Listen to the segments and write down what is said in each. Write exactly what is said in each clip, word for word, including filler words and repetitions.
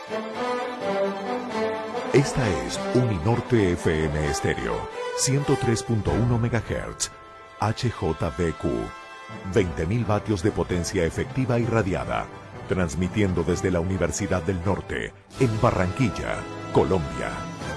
Esta es Uninorte F M Estéreo, ciento tres punto uno megahertz, H J B Q, veinte mil vatios de potencia efectiva irradiada, transmitiendo desde la Universidad del Norte, en Barranquilla, Colombia.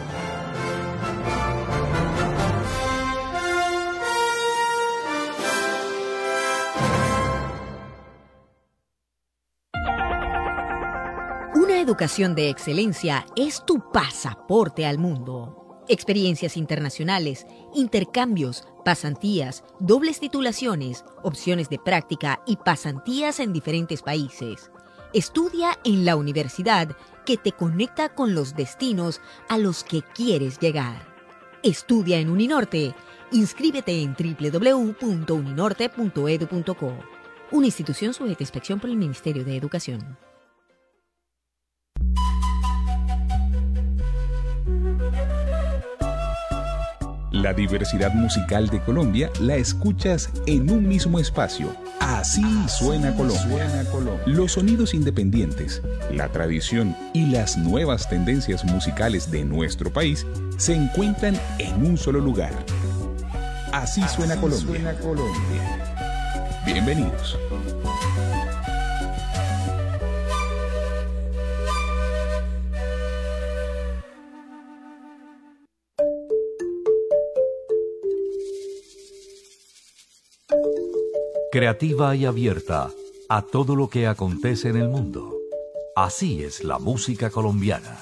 Una educación de excelencia es tu pasaporte al mundo. Experiencias internacionales, intercambios, pasantías, dobles titulaciones, opciones de práctica y pasantías en diferentes países. Estudia en la universidad que te conecta con los destinos a los que quieres llegar. Estudia en Uninorte. Inscríbete en doble u doble u doble u punto uninorte punto edu punto co. Una institución sujeta a inspección por el Ministerio de Educación. La diversidad musical de Colombia la escuchas en un mismo espacio. Así suena Colombia. Los sonidos independientes, la tradición y las nuevas tendencias musicales de nuestro país se encuentran en un solo lugar. Así suena Colombia. Bienvenidos. Creativa y abierta a todo lo que acontece en el mundo. Así es la música colombiana.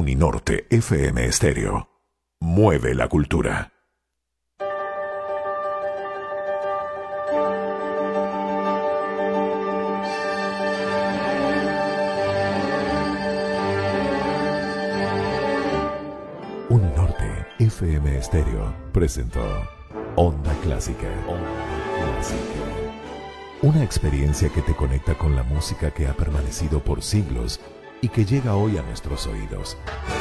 Uninorte F M Estéreo. Mueve la cultura. Uninorte F M Estéreo presentó Onda Clásica. Onda Clásica. Una experiencia que te conecta con la música que ha permanecido por siglos y que llega hoy a nuestros oídos.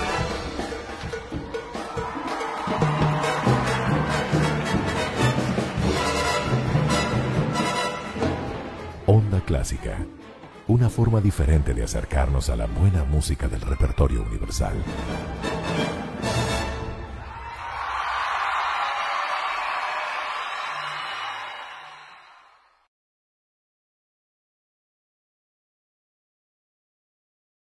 Onda Clásica. Una forma diferente de acercarnos a la buena música del repertorio universal.